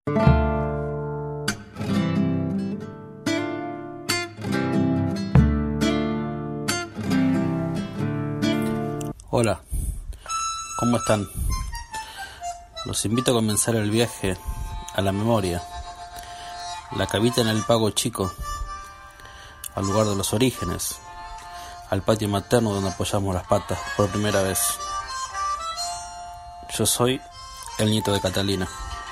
Hola, ¿cómo están? Los invito a comenzar el viaje a la memoria, la cavita en el Pago Chico, al lugar de los orígenes, al patio materno donde apoyamos las patas por primera vez. Yo soy el nieto de Catalina.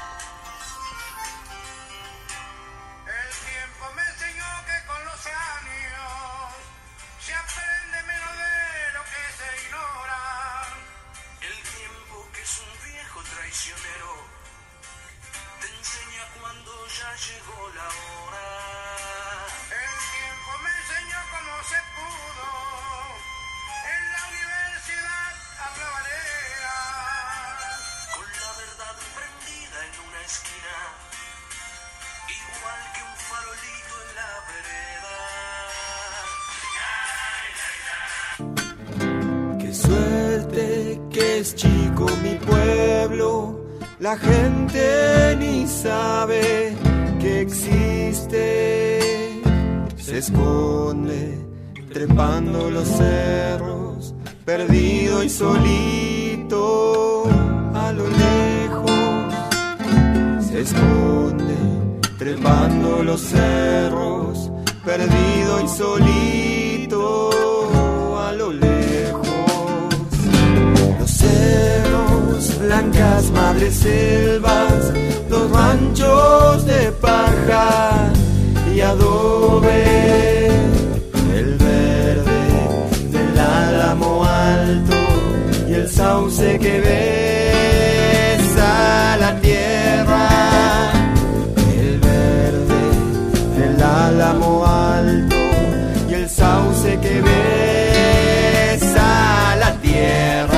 Chico mi pueblo, la gente ni sabe que existe, se esconde trepando los cerros, perdido y solito a lo lejos, se esconde trepando los cerros, perdido y solito a lo lejos. Los cerros, blancas madres selvas, los ranchos de paja y adobe, el verde del álamo alto y el sauce que besa la tierra, el verde del álamo alto y el sauce que besa la tierra.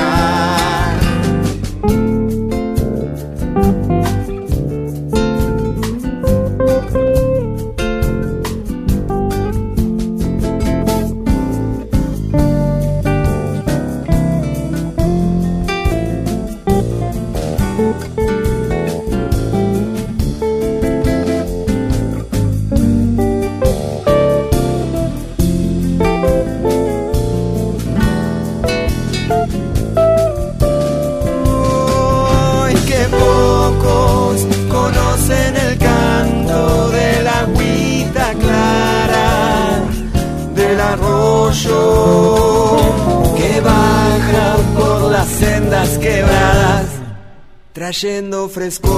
Que baja por las sendas quebradas, trayendo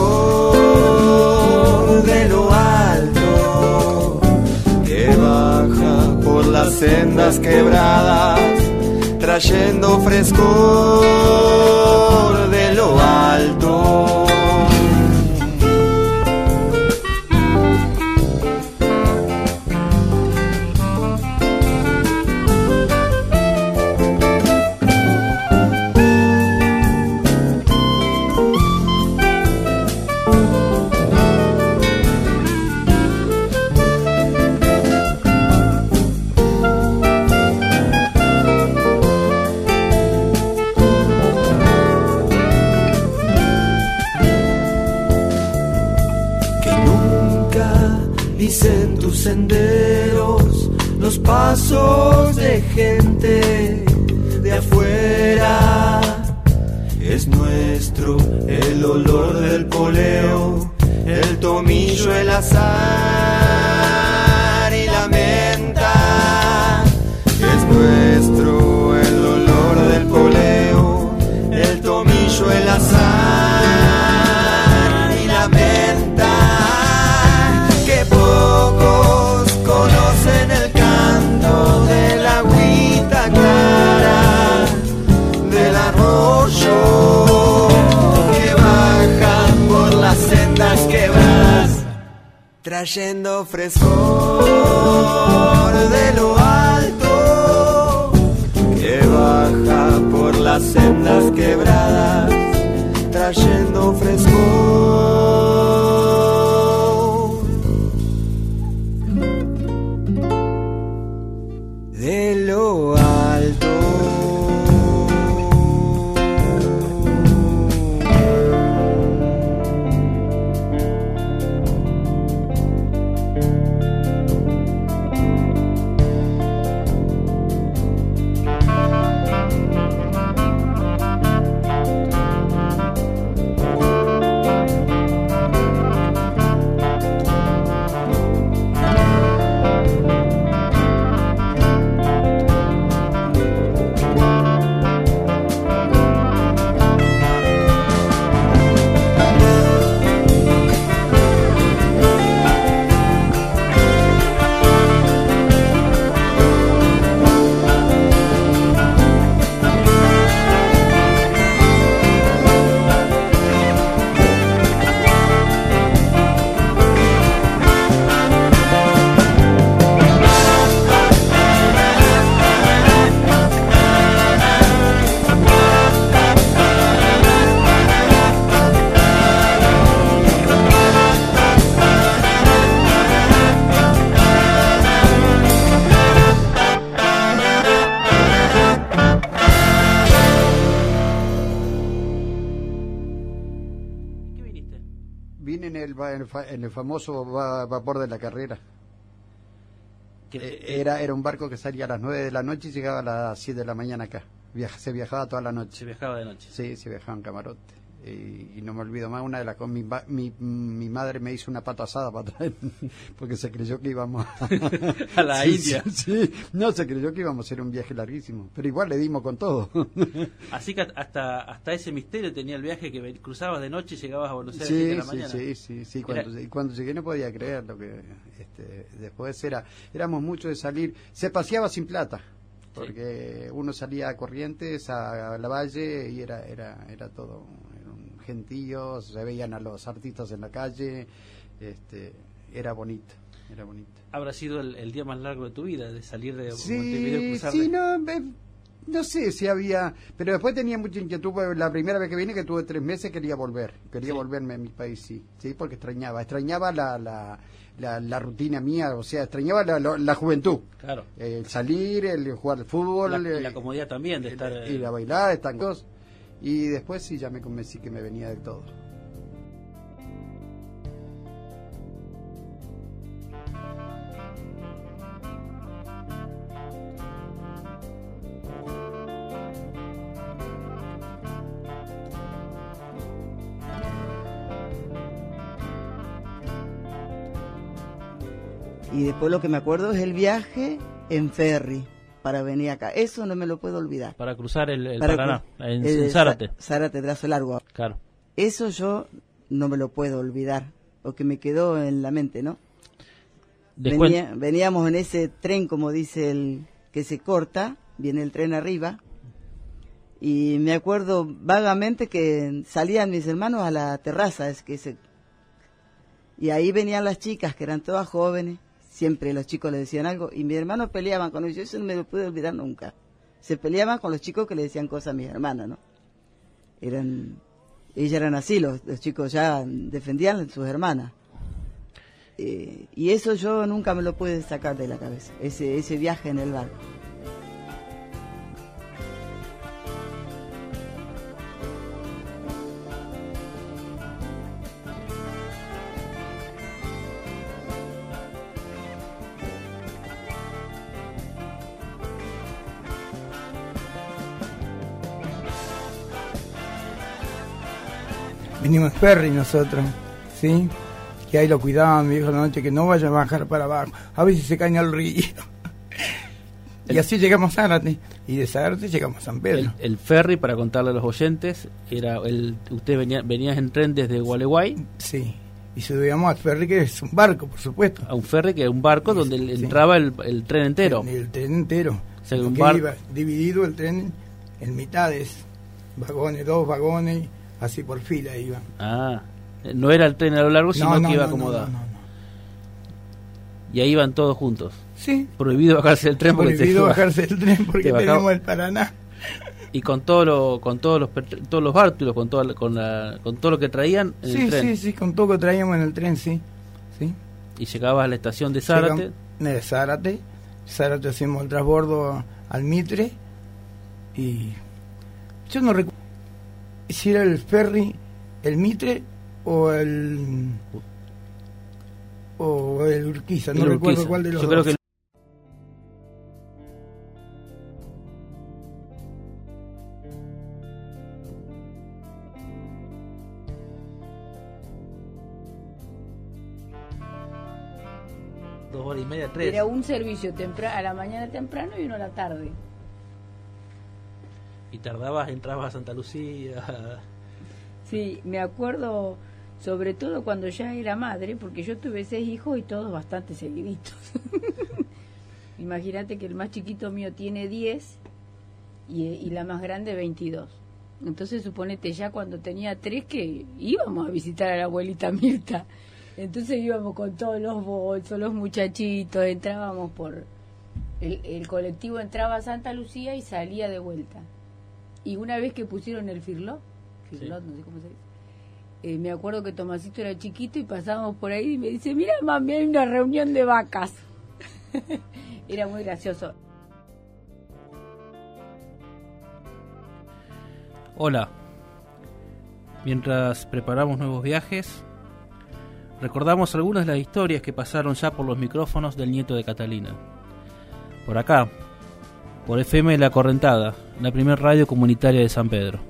frescor de lo alto. Que baja por las sendas quebradas, trayendo frescor de lo alto. Dicen tus senderos, los pasos de gente de afuera. Es nuestro el olor del poleo, el tomillo, el azar y la menta. Es nuestro el olor del poleo, el tomillo, el azar y la menta. Pocos conocen el canto de la agüita clara del arroyo que baja por las sendas quebradas, trayendo frescor de lo alto. Que baja por las sendas quebradas, trayendo frescor. De lo alto. Vine en el famoso vapor de la Carrera. Era un barco que salía a las 9 de la noche y llegaba a las 7 de la mañana acá. Se viajaba toda la noche. Se viajaba de noche. Sí, se viajaba en camarote. Y no me olvido más, una de las cosas, mi madre me hizo una pata asada para traer, porque se creyó que íbamos a la India. Sí, no, se creyó que íbamos a hacer un viaje larguísimo, pero igual le dimos con todo. Así que hasta ese misterio tenía el viaje, que cruzabas de noche y llegabas a Buenos Aires Sí, a las 7 de la mañana. Sí, cuando llegué no podía creer lo que después éramos muchos de salir, se paseaba sin plata. Porque uno salía a Corrientes, a la Valle, y era todo, era un gentío, se veían a los artistas en la calle, era bonito. Habrá sido el día más largo de tu vida, de salir de Montevideo y cruzar. Sí, no sé si había, pero después tenía mucha inquietud. La primera vez que vine, que tuve 3 meses, quería volverme a mi país, sí, porque extrañaba la rutina mía, o sea, extrañaba la juventud. Claro. El salir, el jugar al fútbol. La comodidad también de estar... Ir a bailar, estar cosas. Y después sí, ya me convencí que me venía de todo. Y después lo que me acuerdo es el viaje en ferry para venir acá. Eso no me lo puedo olvidar. Para cruzar el Paraná, en Zárate. Zárate, Brazo Largo. Claro. Eso yo no me lo puedo olvidar, porque me quedó en la mente, ¿no? Veníamos en ese tren, como dice el que se corta, viene el tren arriba, y me acuerdo vagamente que salían mis hermanos a la terraza, y ahí venían las chicas, que eran todas jóvenes. Siempre los chicos le decían algo y mis hermanos peleaban con ellos. Eso no me lo pude olvidar nunca. Se peleaban con los chicos que le decían cosas a mis hermanas, ¿no? Ellas eran así, los chicos ya defendían a sus hermanas. Y eso yo nunca me lo pude sacar de la cabeza, ese viaje en el barco. Vinimos en ferry nosotros, ¿sí? Que ahí lo cuidaban, me dijo la noche que no vaya a bajar para abajo, a ver si se cae al río. Y así llegamos a Zárate, y de Zárate llegamos a San Pedro. El ferry, para contarle a los oyentes, usted venía en tren desde Gualeguay. Sí, y subíamos al ferry, que es un barco, por supuesto. A un ferry que es un barco donde entraba el tren entero. El tren entero. O sea, iba dividido el tren en mitades, vagones, 2 vagones, así por fila iban. Ah, no era el tren a lo largo, sino que iba acomodado. No. Y ahí iban todos juntos. Sí. Prohibido bajarse del tren porque bajarse del tren porque teníamos el Paraná. Y con todos los bártulos, con todo lo que traían en el tren. Sí, con todo lo que traíamos en el tren, sí. Y llegabas a la estación de Zárate. De Zárate hacíamos el transbordo al Mitre, y yo no recuerdo si era el ferry, el Mitre o el Urquiza, no recuerdo cuál de los dos. Creo que Dos horas y media, 3. Era un servicio a la mañana temprano y uno a la tarde. Y entrabas a Santa Lucía. Sí, me acuerdo sobre todo cuando ya era madre, porque yo tuve 6 hijos y todos bastante seguiditos. Imagínate que el más chiquito mío tiene 10 y la más grande 22. Entonces suponete ya cuando tenía 3 que íbamos a visitar a la abuelita Mirta. Entonces íbamos con todos los bolsos, los muchachitos, entrábamos por... El colectivo entraba a Santa Lucía y salía de vuelta. Y una vez que pusieron el Firlot, no sé cómo se dice, me acuerdo que Tomasito era chiquito y pasábamos por ahí y me dice, mira mami, hay una reunión de vacas. Era muy gracioso. Hola. Mientras preparamos nuevos viajes, recordamos algunas de las historias que pasaron ya por los micrófonos del nieto de Catalina. Por acá, por FM La Correntada, la primer radio comunitaria de San Pedro.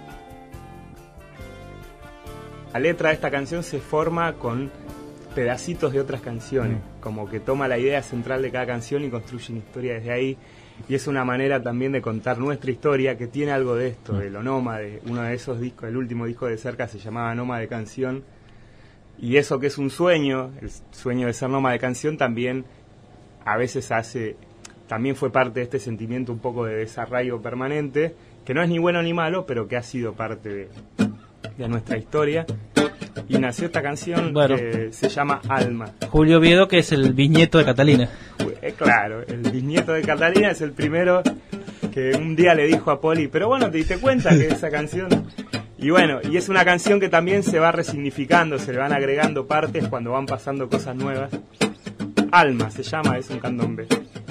La letra de esta canción se forma con pedacitos de otras canciones, como que toma la idea central de cada canción y construye una historia desde ahí, y es una manera también de contar nuestra historia que tiene algo de esto, de lo nómade. Uno de esos discos, el último disco de Cerca se llamaba Nómade Canción, y eso que es un sueño, el sueño de ser nómade canción, también a veces también fue parte de este sentimiento un poco de desarraigo permanente, que no es ni bueno ni malo, pero que ha sido parte de nuestra historia. Y nació esta canción que se llama Alma. Julio Oviedo, que es el bisnieto de Catalina. Claro, el bisnieto de Catalina es el primero que un día le dijo a Poli, pero bueno, ¿te diste cuenta que esa canción? Y bueno, y es una canción que también se va resignificando, se le van agregando partes cuando van pasando cosas nuevas. Alma se llama, es un candombe.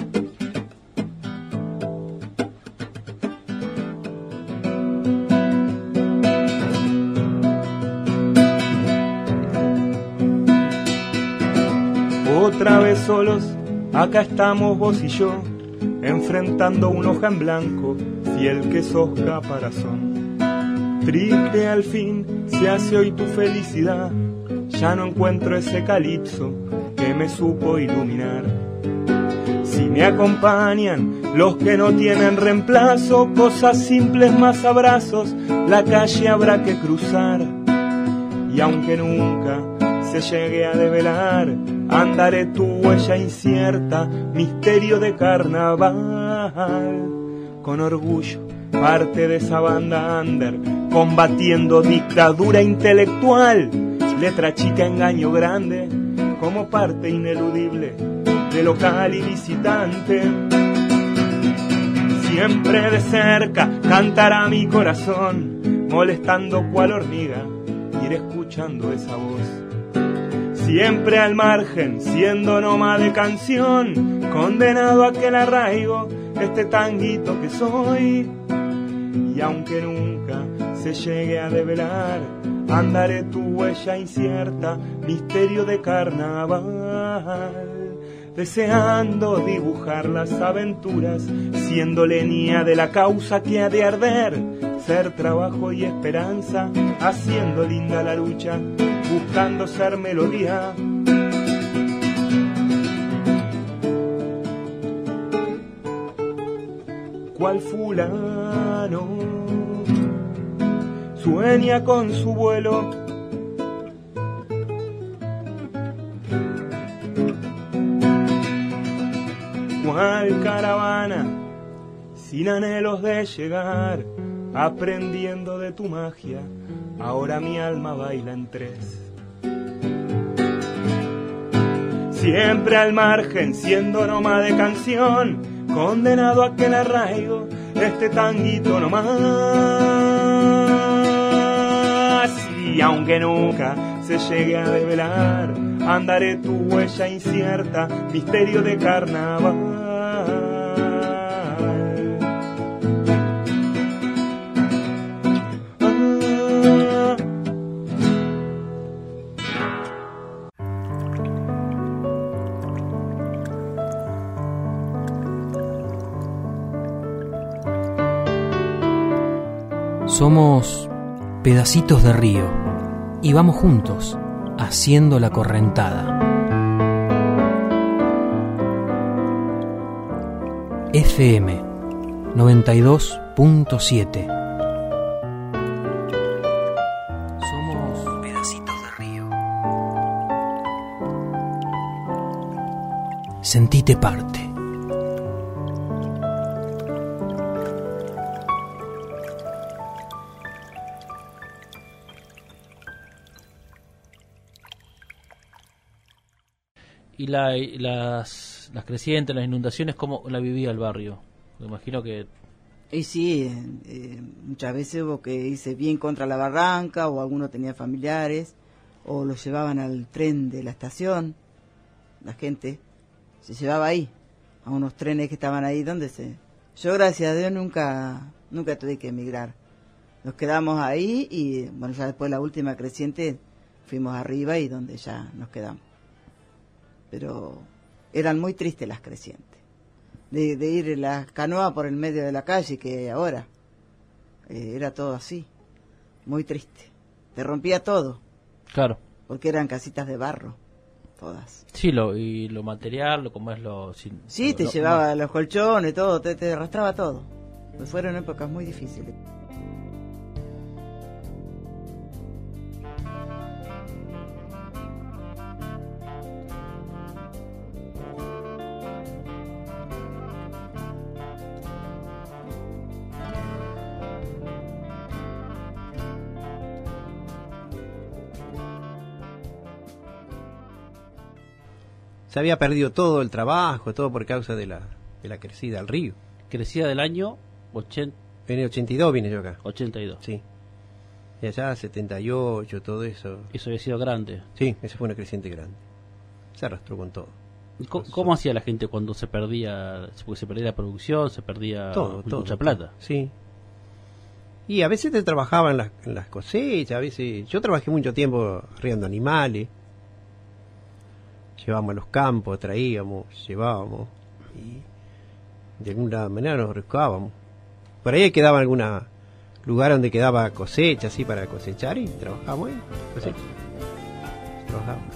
Otra vez solos, acá estamos vos y yo, enfrentando una hoja en blanco, fiel que sos caparazón. Triste al fin se hace hoy tu felicidad, ya no encuentro ese calipso que me supo iluminar. Si me acompañan los que no tienen reemplazo, cosas simples más abrazos, la calle habrá que cruzar. Y aunque nunca se llegue a develar, andaré tu huella incierta, misterio de carnaval. Con orgullo, parte de esa banda under, combatiendo dictadura intelectual, letra chica, engaño grande, como parte ineludible de local y visitante. Siempre de cerca cantará mi corazón, molestando cual hormiga, ir escuchando esa voz. Siempre al margen, siendo nómade canción, condenado a aquel arraigo, este tanguito que soy. Y aunque nunca se llegue a develar, andaré tu huella incierta, misterio de carnaval. Deseando dibujar las aventuras, siendo leña de la causa que ha de arder, ser trabajo y esperanza, haciendo linda la lucha, buscando ser melodía. Cual fulano sueña con su vuelo, cual caravana sin anhelos de llegar, aprendiendo de tu magia, ahora mi alma baila en tres. Siempre al margen, siendo nómade canción, condenado a aquel arraigo, este tanguito nomás. Y aunque nunca se llegue a develar, andaré tu huella incierta, misterio de carnaval. Somos pedacitos de río y vamos juntos haciendo la correntada. FM 92.7. Somos pedacitos de río. Sentite parte. Y las crecientes, las inundaciones, ¿cómo la vivía el barrio? Me imagino que... Y sí, muchas veces hubo que irse bien contra la barranca, o algunos tenían familiares, o los llevaban al tren de la estación. La gente se llevaba ahí, a unos trenes que estaban ahí Yo, gracias a Dios, nunca tuve que emigrar. Nos quedamos ahí y, bueno, ya después la última creciente fuimos arriba y donde ya nos quedamos. Pero eran muy tristes las crecientes, de ir en la canoa por el medio de la calle, que ahora era todo así, muy triste, te rompía todo. Claro. Porque eran casitas de barro, todas. Sí, y lo material, como es lo... Sí, te llevaba los colchones, todo, te arrastraba todo. Fueron épocas muy difíciles. Se había perdido todo el trabajo, todo por causa de la crecida del río. Crecida del año 80... En el 82 vine yo acá. 82. Sí. Y allá 78, todo eso. Eso había sido grande. Sí, esa fue una creciente grande. Se arrastró con todo. ¿Cómo hacía la gente cuando se perdía? Porque se perdía la producción, se perdía mucha plata. Sí. Y a veces te trabajaba en las cosechas, a veces... Yo trabajé mucho tiempo arriando animales. Llevábamos a los campos, traíamos, llevábamos y de alguna manera nos buscábamos. Por ahí quedaba algún lugar donde quedaba cosecha, así para cosechar y trabajábamos ahí, cosecha. Trabajábamos.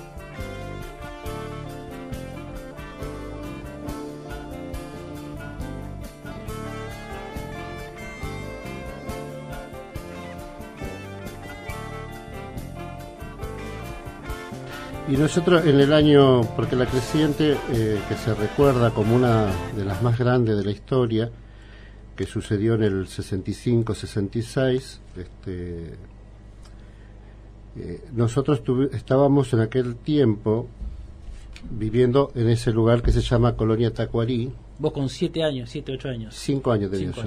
Y nosotros en el año, porque la creciente, que se recuerda como una de las más grandes de la historia, que sucedió en el 65-66, nosotros estábamos en aquel tiempo viviendo en ese lugar que se llama Colonia Tacuarí. Vos con 7 años, 7, 8 años. 5 años tenía 5 yo.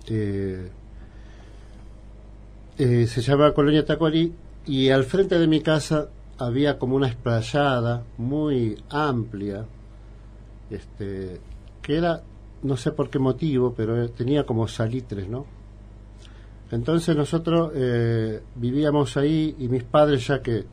años. Se llama Colonia Tacuarí y al frente de mi casa había como una explayada muy amplia, que era, no sé por qué motivo, pero tenía como salitres, ¿no? Entonces nosotros vivíamos ahí y mis padres, ya que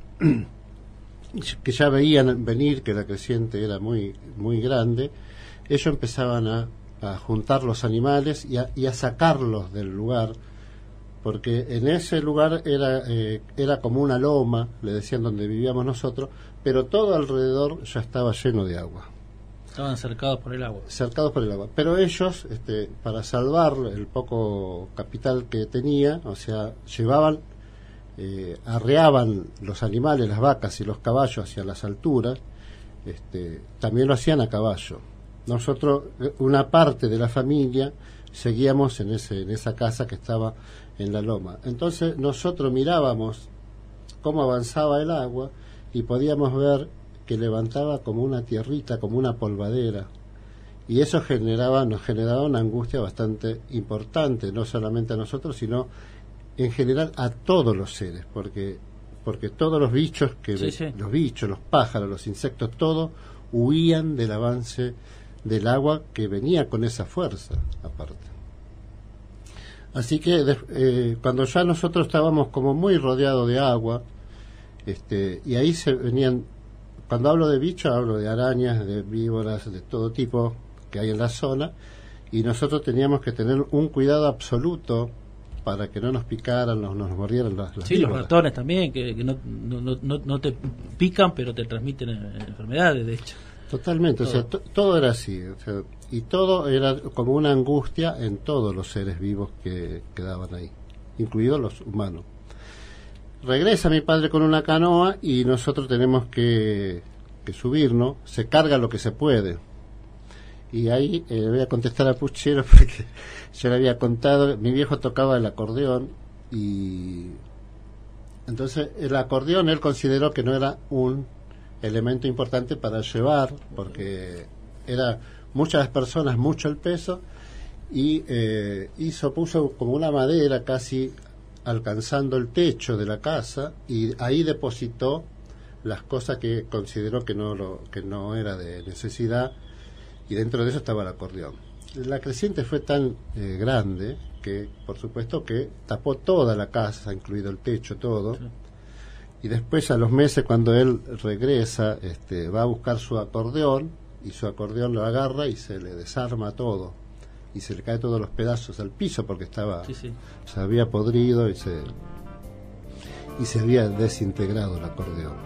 ya veían venir que la creciente era muy muy grande, ellos empezaban a juntar los animales y a sacarlos del lugar, porque en ese lugar era como una loma, le decían, donde vivíamos nosotros, pero todo alrededor ya estaba lleno de agua. Estaban cercados por el agua. Cercados por el agua. Pero ellos, para salvar el poco capital que tenía, o sea, llevaban, arreaban los animales, las vacas y los caballos hacia las alturas, también lo hacían a caballo. Nosotros, una parte de la familia, seguíamos en esa casa que estaba en la loma. Entonces nosotros mirábamos cómo avanzaba el agua y podíamos ver que levantaba como una tierrita, como una polvadera, y eso nos generaba una angustia bastante importante, no solamente a nosotros, sino en general a todos los seres, porque todos los bichos los bichos, los pájaros, los insectos, todo huían del avance del agua que venía con esa fuerza aparte. Así que cuando ya nosotros estábamos como muy rodeados de agua, y ahí se venían, cuando hablo de bichos hablo de arañas, de víboras, de todo tipo que hay en la zona, y nosotros teníamos que tener un cuidado absoluto para que no nos picaran, no nos mordieran las sí, víboras. Los ratones también, que no te pican, pero te transmiten enfermedades, de hecho. Totalmente, todo. O sea, todo era así, o sea, y todo era como una angustia en todos los seres vivos que quedaban ahí, incluidos los humanos. Regresa mi padre con una canoa y nosotros tenemos que subirnos, se carga lo que se puede. Y ahí voy a contestar a Puchero porque yo le había contado, mi viejo tocaba el acordeón y entonces el acordeón él consideró que no era un elemento importante para llevar, porque era muchas personas, mucho el peso, y puso como una madera casi alcanzando el techo de la casa, y ahí depositó las cosas que consideró que no era de necesidad, y dentro de eso estaba el acordeón. La creciente fue tan grande que, por supuesto, que tapó toda la casa, incluido el techo, todo. Sí. Y después, a los meses, cuando él regresa, va a buscar su acordeón, y su acordeón lo agarra y se le desarma todo. Y se le cae todos los pedazos al piso porque estaba, se había podrido y se había desintegrado el acordeón.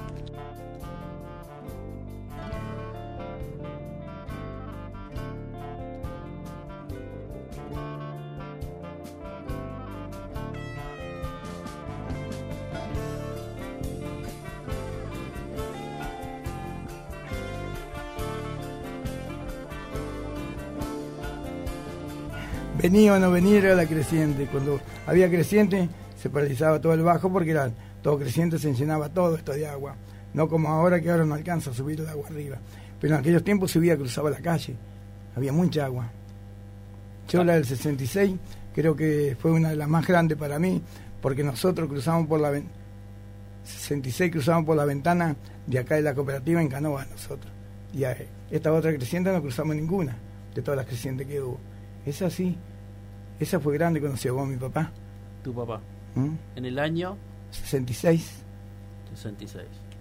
Venía o no venir era la creciente. Cuando había creciente se paralizaba todo el bajo porque era todo creciente, se llenaba todo esto de agua. No como ahora, que ahora no alcanza a subir el agua arriba. Pero en aquellos tiempos subía, cruzaba la calle. Había mucha agua. Yo la del 66 creo que fue una de las más grandes para mí, porque nosotros cruzamos por la 66 cruzamos por la ventana de acá de la cooperativa en canoa nosotros. Y a esta otra creciente no cruzamos ninguna de todas las crecientes que hubo. Esa sí, esa fue grande cuando se llevó a mi papá. ¿Tu papá? En el año 66. 66.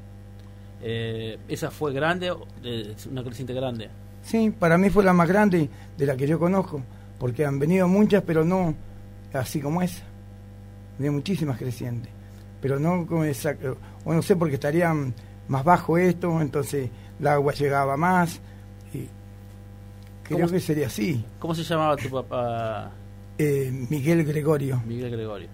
¿Esa fue grande, una creciente grande? Sí, para mí fue la más grande de la que yo conozco, porque han venido muchas, pero no así como esa. Había muchísimas crecientes, pero no como esa. O no sé, porque estarían más bajo esto, entonces el agua llegaba más. Y creo que sería así. ¿Cómo se llamaba tu papá? Miguel Gregorio. Miguel Gregorio.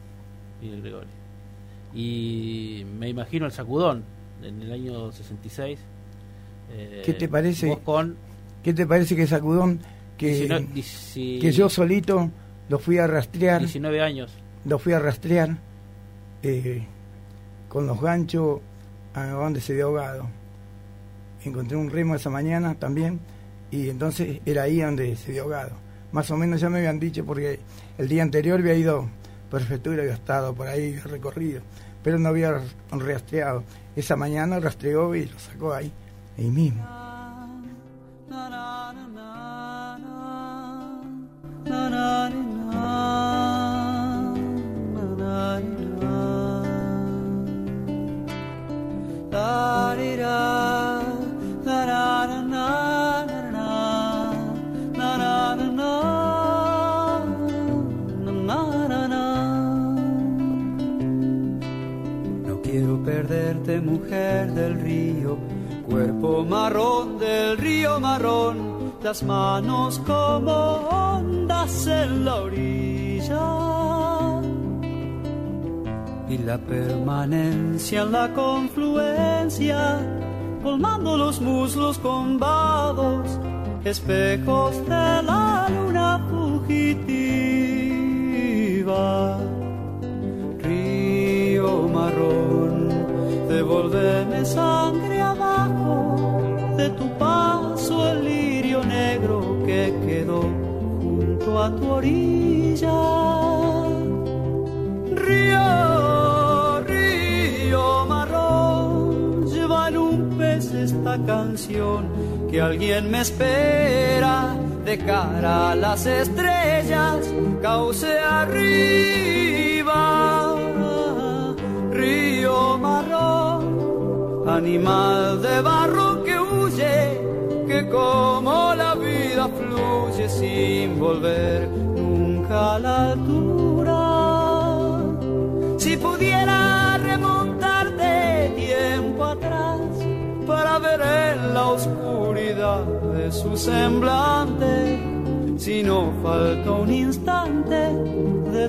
Y me imagino el sacudón en el año 66. ¿Qué te parece? Vos con... ¿Qué te parece que sacudón que yo solito lo fui a rastrear? 19 años. Lo fui a rastrear con los ganchos a donde se dio ahogado. Encontré un remo esa mañana también, y entonces era ahí donde se dio ahogado. Más o menos ya me habían dicho, porque el día anterior había ido prefectura, había estado por ahí, había recorrido, pero no había rastreado. Esa mañana rastreó y lo sacó ahí mismo. No quiero perderte, mujer del río, cuerpo marrón del río marrón, las manos como ondas en la orilla, y la permanencia en la confluencia, colmando los muslos con vados, espejos de la luna fugitiva. Río marrón, devuélveme sangre abajo, de tu paso el lirio negro que quedó junto a tu orilla. Río marrón, lleva en un pez esta canción, que alguien me espera de cara a las estrellas, cauce arriba. Río marrón, animal de barro que huye, que como la vida fluye sin volver nunca a la altura. Si pudiera remontarte tiempo atrás para ver en la oscuridad de su semblante, si no falta un instante de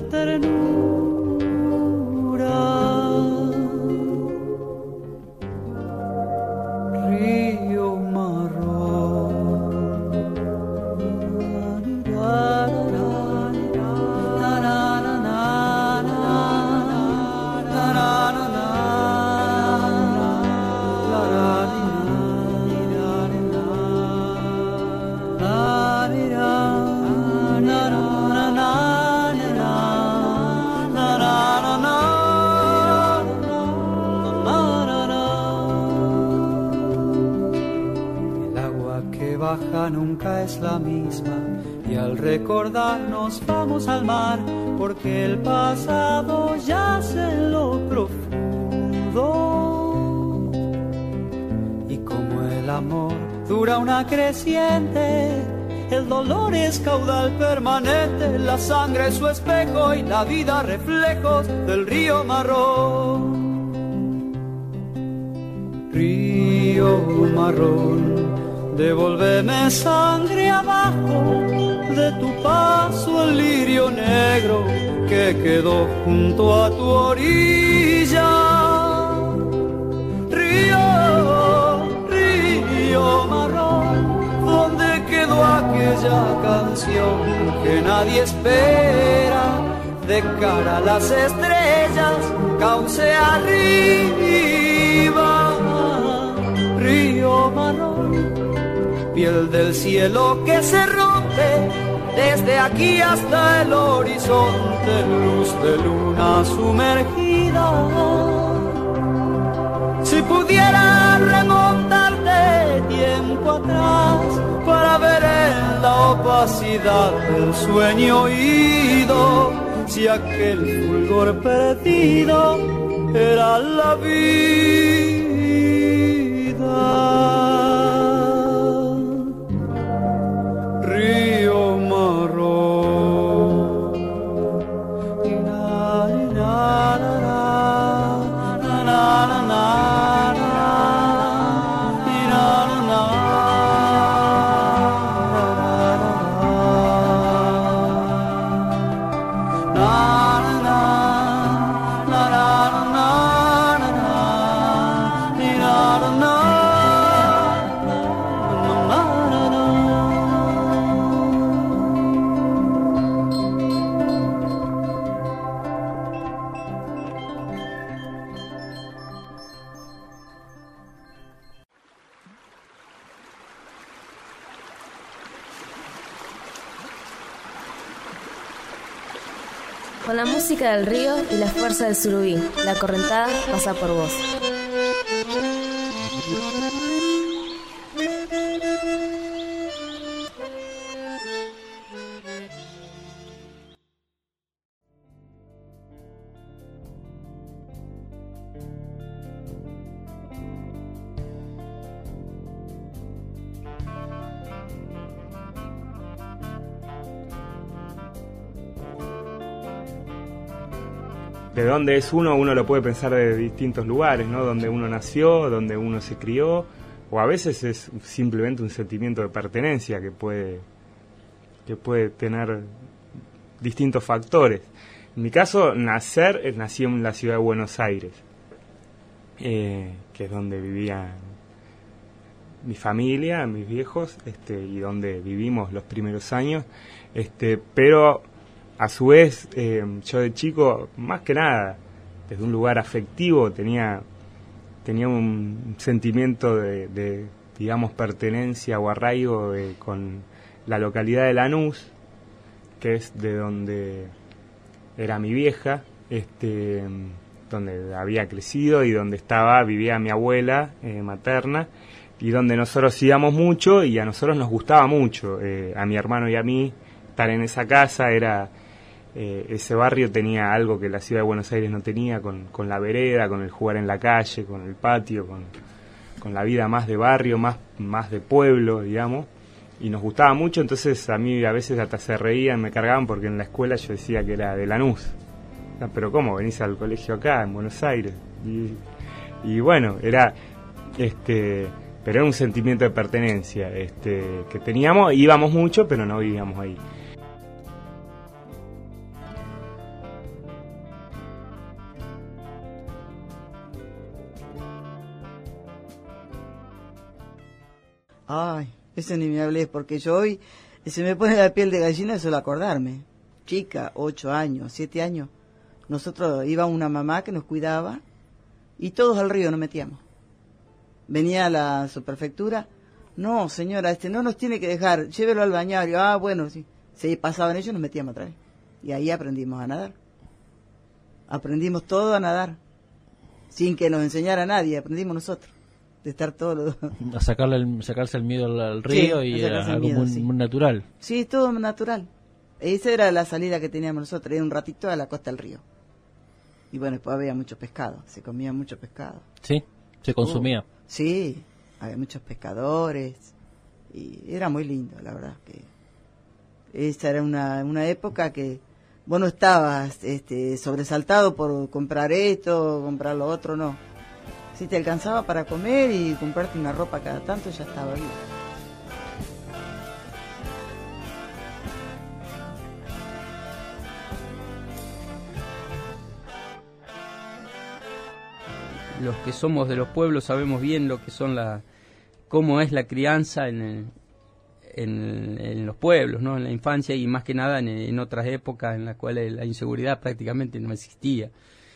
ternura. Río marrón, nunca es la misma, y al recordarnos vamos al mar, porque el pasado yace en lo profundo amor dura una creciente, el dolor es caudal permanente, la sangre es su espejo y la vida reflejos del río marrón. Río marrón, devuélveme sangre abajo, de tu paso el lirio negro que quedó junto a tu orilla. Río marrón, ¿dónde quedó aquella canción que nadie espera? De cara a las estrellas, cauce arriba. Río marrón, piel del cielo que se rompe, desde aquí hasta el horizonte, luz de luna sumergida. Si pudiera remontarte tiempo atrás para ver en la opacidad del sueño oído, si aquel fulgor perdido era la vida. Río marrón, na, na, na, na, na, na, na. Con la música del río y la fuerza del surubí, la correntada pasa por vos. De dónde es uno lo puede pensar de distintos lugares, ¿no? Donde uno nació, donde uno se crió, o a veces es simplemente un sentimiento de pertenencia que puede tener distintos factores. En mi caso, nací en la ciudad de Buenos Aires, que es donde vivía mi familia, mis viejos, y donde vivimos los primeros años, pero a su vez, yo de chico, más que nada, desde un lugar afectivo, tenía un sentimiento de digamos, pertenencia o arraigo con la localidad de Lanús, que es de donde era mi vieja, donde había crecido y donde vivía mi abuela materna, y donde nosotros íbamos mucho y a nosotros nos gustaba mucho, a mi hermano y a mí, estar en esa casa. Ese barrio tenía algo que la ciudad de Buenos Aires no tenía, con la vereda, con el jugar en la calle, con el patio, con la vida más de barrio, más de pueblo, digamos, y nos gustaba mucho. Entonces a mí a veces hasta se reían, me cargaban, porque en la escuela yo decía que era de Lanús. Pero ¿cómo? Venís al colegio acá, en Buenos Aires. Y bueno, pero era un sentimiento de pertenencia que teníamos. Íbamos mucho, pero no vivíamos ahí. Ay, eso ni me hablé, porque yo hoy se me pone la piel de gallina de solo acordarme. Chica, 8 años, 7 años. Nosotros iba una mamá que nos cuidaba y todos al río nos metíamos. Venía a la subprefectura. No, señora, no nos tiene que dejar, llévelo al bañario. Ah, bueno, sí. Se pasaban ellos, nos metíamos otra vez. Y ahí aprendimos a nadar. Aprendimos todo a nadar. Sin que nos enseñara nadie, aprendimos nosotros. De estar todos a sacarse el miedo al río, sí, y algo muy natural. Sí, todo natural. Esa era la salida que teníamos nosotros, era un ratito a la costa del río. Y bueno, después había mucho pescado, se comía mucho pescado. Sí, se consumía. Sí, había muchos pescadores y era muy lindo, la verdad que esa era una época que vos no estabas sobresaltado por comprar esto, comprar lo otro, no. Si te alcanzaba para comer y comprarte una ropa cada tanto, ya estaba bien. Los que somos de los pueblos sabemos bien lo que son cómo es la crianza en los pueblos, ¿no? En la infancia y más que nada en otras épocas en las cuales la inseguridad prácticamente no existía.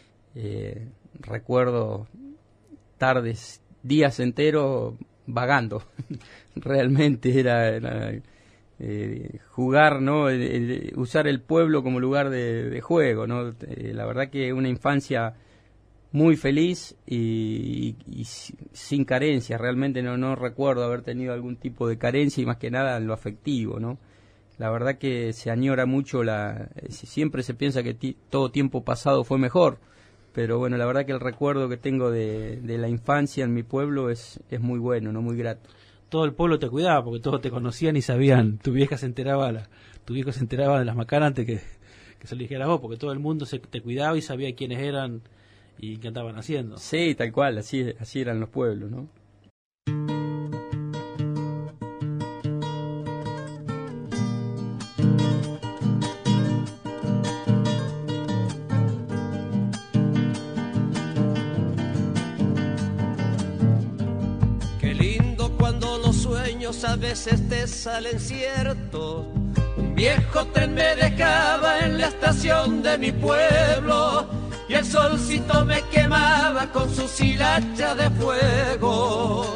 Recuerdo tardes, días enteros vagando. Realmente era jugar, ¿no? Usar el pueblo como lugar de juego, ¿no? La verdad que una infancia muy feliz y sin carencia. Realmente no recuerdo haber tenido algún tipo de carencia y más que nada en lo afectivo, ¿no? La verdad que se añora mucho, siempre se piensa que todo tiempo pasado fue mejor, pero bueno, la verdad que el recuerdo que tengo de la infancia en mi pueblo es muy bueno, no muy grato. Todo el pueblo te cuidaba porque todos te conocían y sabían, tu viejo se enteraba de las macanas antes que se lo dijeras vos, porque todo el mundo te cuidaba y sabía quiénes eran y qué andaban haciendo. Sí, tal cual, así eran los pueblos, ¿no? Qué lindo cuando los sueños a veces te salen ciertos. Un viejo tren me dejaba en la estación de mi pueblo y el solcito me quemaba con su hilacha de fuego.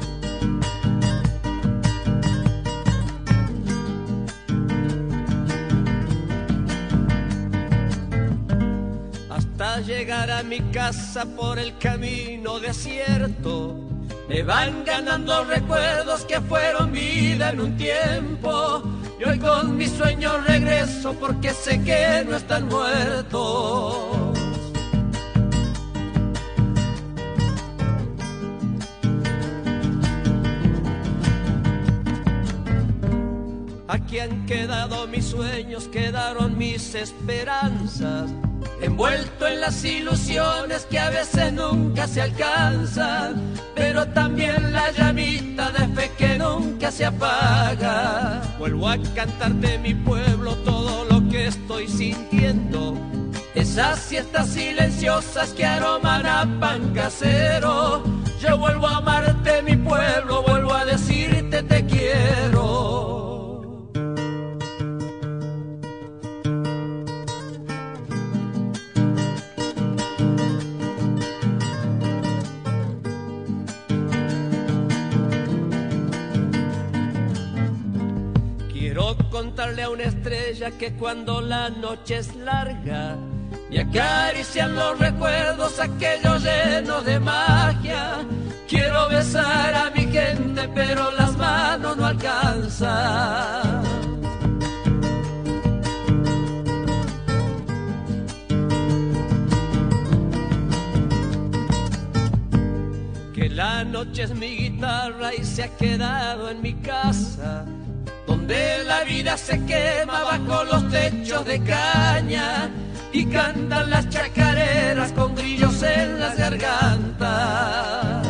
Hasta llegar a mi casa por el camino desierto, me van ganando recuerdos que fueron vida en un tiempo. Y hoy con mis sueños regreso porque sé que no están muertos. Aquí han quedado mis sueños, quedaron mis esperanzas, envuelto en las ilusiones que a veces nunca se alcanzan, pero también la llamita de fe que nunca se apaga. Vuelvo a cantarte mi pueblo todo lo que estoy sintiendo, esas siestas silenciosas que aroman a pan casero. Yo vuelvo a amarte mi pueblo, vuelvo a decirte te quiero. Contarle a una estrella que cuando la noche es larga me acarician los recuerdos aquellos llenos de magia. Quiero besar a mi gente pero las manos no alcanzan. Que la noche es mi guitarra y se ha quedado en mi casa, donde la vida se quema bajo los techos de caña y cantan las chacareras con grillos en las gargantas.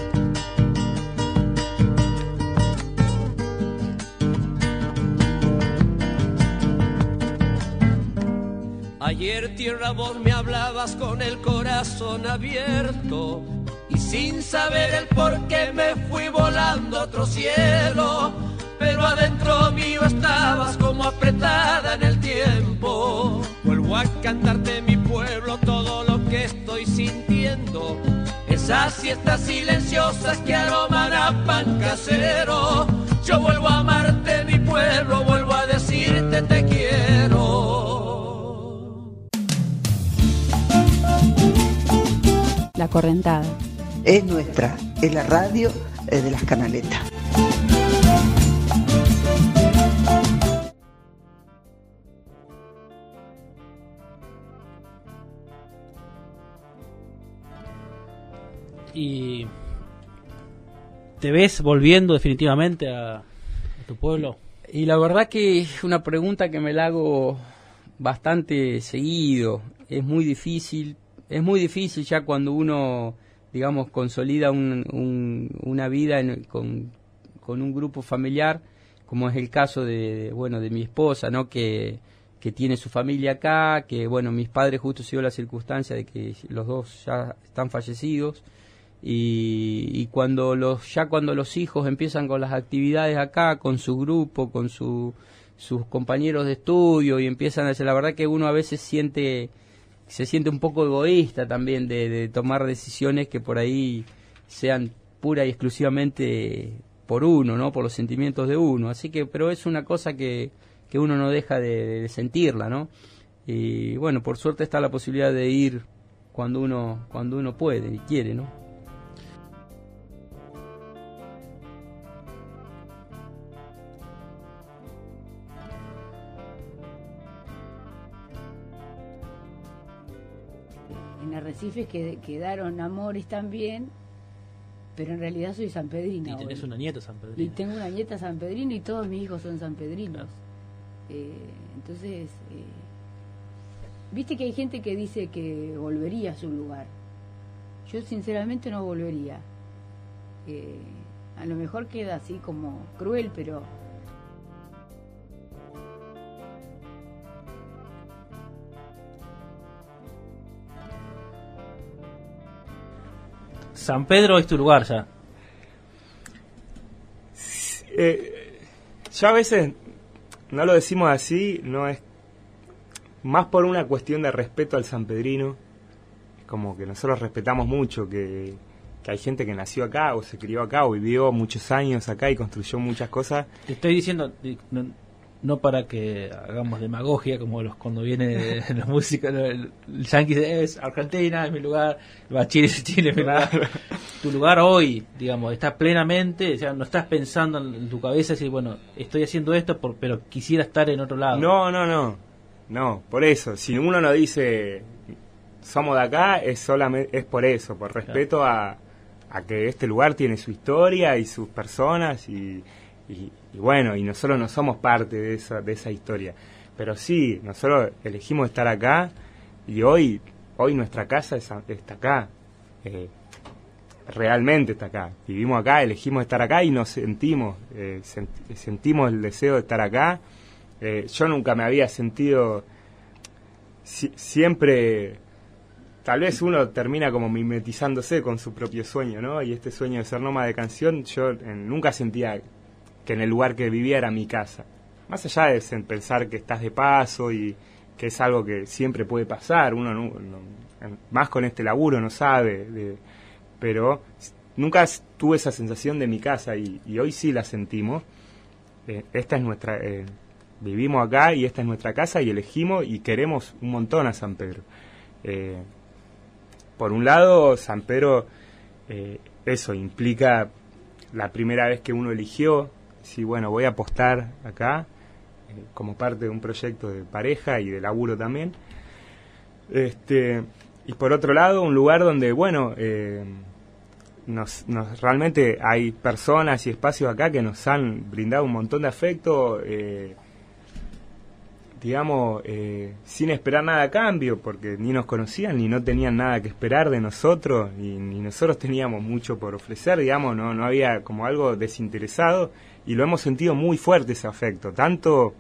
Ayer tierra vos me hablabas con el corazón abierto y sin saber el por qué me fui volando a otro cielo. Pero adentro mío estabas como apretada en el tiempo. Vuelvo a cantarte mi pueblo todo lo que estoy sintiendo, esas siestas silenciosas que aroman a pan casero. Yo vuelvo a amarte mi pueblo, vuelvo a decirte te quiero. La Correntada es nuestra, es la radio de las Canaletas. Y ¿Te ves volviendo definitivamente a tu pueblo? Y la verdad que es una pregunta que me la hago bastante seguido. Es muy difícil ya cuando uno, digamos, consolida una vida con un grupo familiar, como es el caso de mi esposa, ¿no? Que tiene su familia acá, que bueno, mis padres justo se dio la circunstancia de que los dos ya están fallecidos, y cuando los hijos empiezan con las actividades acá, con su grupo, con sus compañeros de estudio, y empiezan a hacer, la verdad que uno a veces se siente un poco egoísta también de tomar decisiones que por ahí sean pura y exclusivamente por uno, ¿no? Por los sentimientos de uno. Así que, pero es una cosa que uno no deja de sentirla, ¿no? Y bueno, por suerte está la posibilidad de ir cuando uno puede y quiere, ¿no? En Arrecifes quedaron amores también, pero en realidad soy sanpedrina. Y tenés hoy. una nieta sanpedrina. Y tengo una nieta sanpedrina y todos mis hijos son sanpedrinos. Entonces, viste que hay gente que dice que volvería a su lugar. Yo sinceramente no volvería. A lo mejor queda así como cruel, pero... San Pedro es tu lugar ya. Yo a veces no lo decimos así, no es más por una cuestión de respeto al sanpedrino. Es como que nosotros respetamos mucho que hay gente que nació acá o se crió acá o vivió muchos años acá y construyó muchas cosas. Te estoy diciendo, no para que hagamos demagogia como cuando viene la música, el yankee es Argentina, es mi lugar, Chile es mi lugar. Tu lugar hoy, digamos, estás plenamente, o sea, no estás pensando en tu cabeza, decir, bueno, estoy haciendo esto, pero quisiera estar en otro lado. No, por eso, si uno no dice somos de acá, es por eso, por respeto a que este lugar tiene su historia y sus personas y bueno, y nosotros no somos parte de esa historia, pero sí, nosotros elegimos estar acá y hoy nuestra casa está acá, realmente está acá, vivimos acá, elegimos estar acá y nos sentimos el deseo de estar acá. Yo nunca me había sentido, siempre, tal vez uno termina como mimetizándose con su propio sueño, ¿no? Y este sueño de ser nómada de canción, yo nunca sentía que en el lugar que vivía era mi casa. Más allá de pensar que estás de paso y que es algo que siempre puede pasar, uno más con este laburo no sabe, pero nunca tuve esa sensación de mi casa y hoy sí la sentimos. Esta es nuestra, vivimos acá y esta es nuestra casa y elegimos y queremos un montón a San Pedro. Por un lado, San Pedro, eso implica la primera vez que uno eligió, sí, bueno, voy a apostar acá como parte de un proyecto de pareja y de laburo también. Y por otro lado, un lugar donde, bueno, realmente hay personas y espacios acá que nos han brindado un montón de afecto, digamos, sin esperar nada a cambio, porque ni nos conocían ni no tenían nada que esperar de nosotros, y ni nosotros teníamos mucho por ofrecer, digamos, no había como algo desinteresado, y lo hemos sentido muy fuerte ese afecto, tanto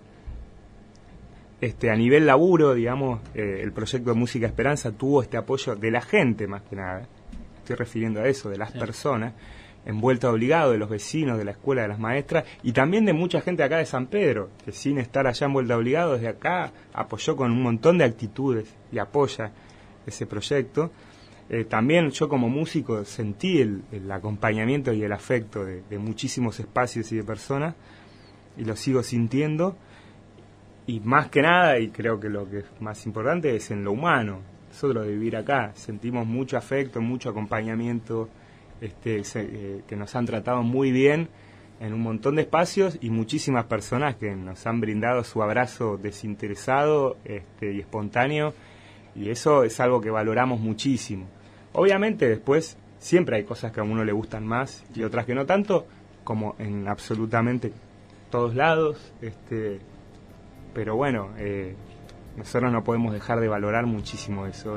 a nivel laburo, digamos, el proyecto de Música Esperanza tuvo este apoyo de la gente más que nada, estoy refiriendo a eso, de las personas, en Vuelta Obligado, de los vecinos, de la escuela, de las maestras, y también de mucha gente acá de San Pedro, que sin estar allá en Vuelta Obligado, desde acá apoyó con un montón de actitudes y apoya ese proyecto. También yo como músico sentí el acompañamiento y el afecto de muchísimos espacios y de personas, y lo sigo sintiendo, y más que nada, y creo que lo que es más importante es en lo humano. Nosotros de vivir acá sentimos mucho afecto, mucho acompañamiento, que nos han tratado muy bien en un montón de espacios y muchísimas personas que nos han brindado su abrazo desinteresado y espontáneo, y eso es algo que valoramos muchísimo. Obviamente después siempre hay cosas que a uno le gustan más y otras que no tanto, como en absolutamente todos lados, pero bueno, nosotros no podemos dejar de valorar muchísimo eso.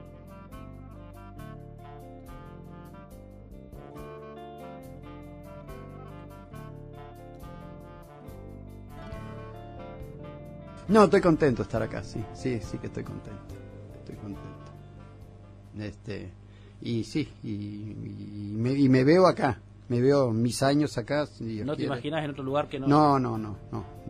No, estoy contento de estar acá, sí que estoy contento. Y sí, y me veo acá, me veo mis años acá. Si ¿No te imaginas en otro lugar que no? No.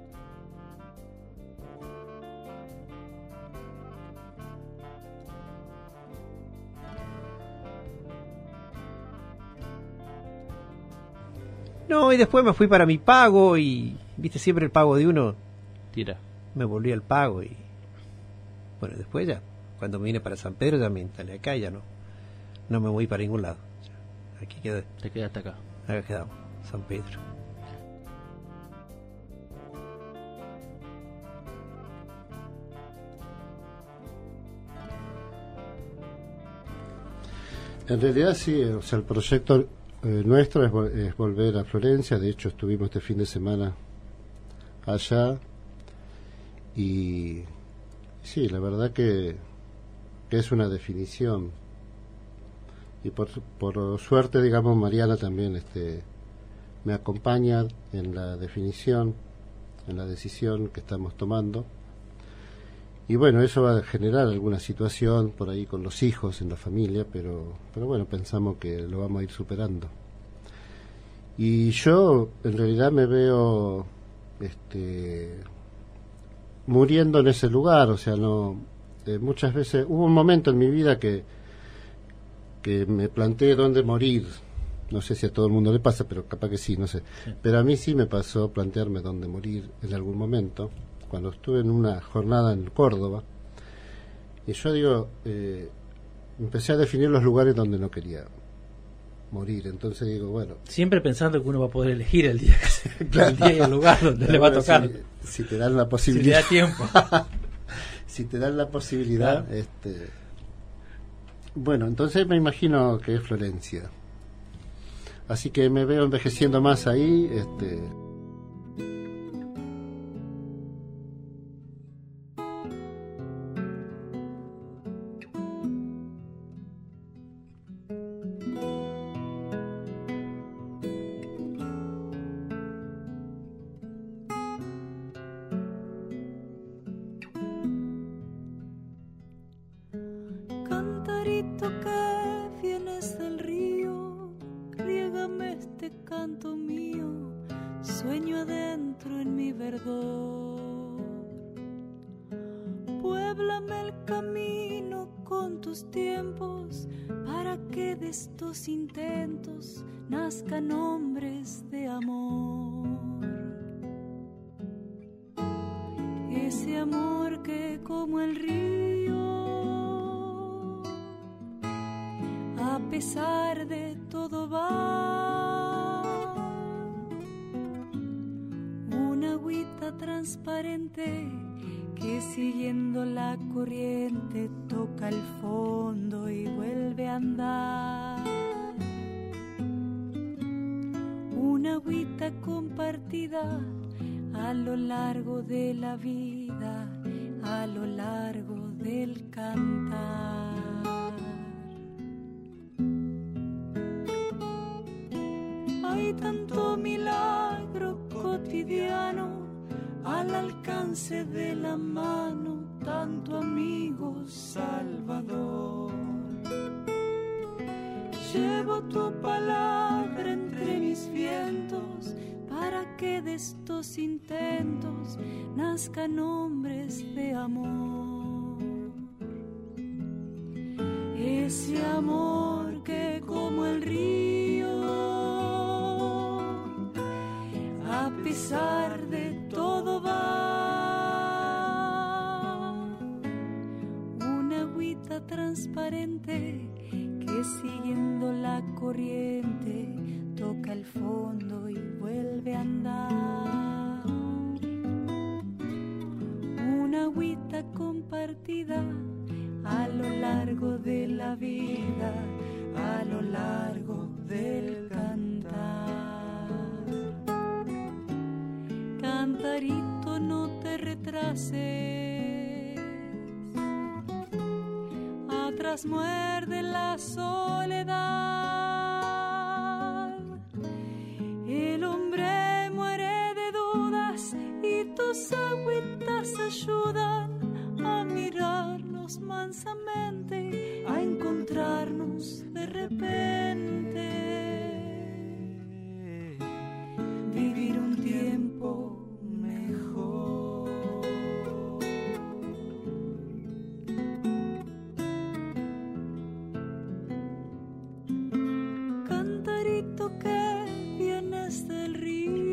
No, y después me fui para mi pago y, viste, siempre el pago de uno... Tira. Me volví al pago y... Bueno, después ya, cuando me vine para San Pedro ya me instalé acá y ya no me voy para ningún lado. Aquí quedé. Te quedaste acá. Acá quedamos, San Pedro. En realidad sí, o sea, el proyecto nuestro es volver a Florencia. De hecho estuvimos este fin de semana allá y sí, la verdad que es una definición, y por suerte, digamos, Mariana también me acompaña en la definición, en la decisión que estamos tomando, y bueno, eso va a generar alguna situación por ahí con los hijos en la familia, pero bueno, pensamos que lo vamos a ir superando. Y yo en realidad me veo muriendo en ese lugar, o sea, no muchas veces hubo un momento en mi vida que me planteé dónde morir. No sé si a todo el mundo le pasa, pero capaz que sí, no sé. Sí. Pero a mí sí me pasó plantearme dónde morir en algún momento, cuando estuve en una jornada en Córdoba, y yo digo, empecé a definir los lugares donde no quería morir. Entonces digo, bueno, siempre pensando que uno va a poder elegir el día, claro, el día y el lugar donde le va a tocar, si te dan la posibilidad, si te da tiempo. Si te dan la posibilidad, claro. Bueno, entonces me imagino que es Florencia, así que me veo envejeciendo más ahí. Nazcan hombres de amor, ese amor que como el río, a pesar de todo va, una agüita transparente que siguiendo la corriente toca el fondo y vuelve a andar. Una agüita compartida a lo largo de la vida, a lo largo del cantar. Hay tanto milagro cotidiano al alcance de la mano, tanto amigo salvador. Llevo tu palabra entre mis vientos para que de estos intentos nazcan hombres de amor. Ese amor que como el río, a pesar de todo va, una agüita transparente que siguiendo la corriente toca el fondo y vuelve a andar. Una agüita compartida a lo largo de la vida, a lo largo del cantar. Cantarito, no te retrases, atrás muerde la soledad. El hombre muere de dudas y tus agüitas ayudan a mirarnos mansamente, a encontrarnos de repente. Vivir un tiempo mejor. Cantarito que vienes del río,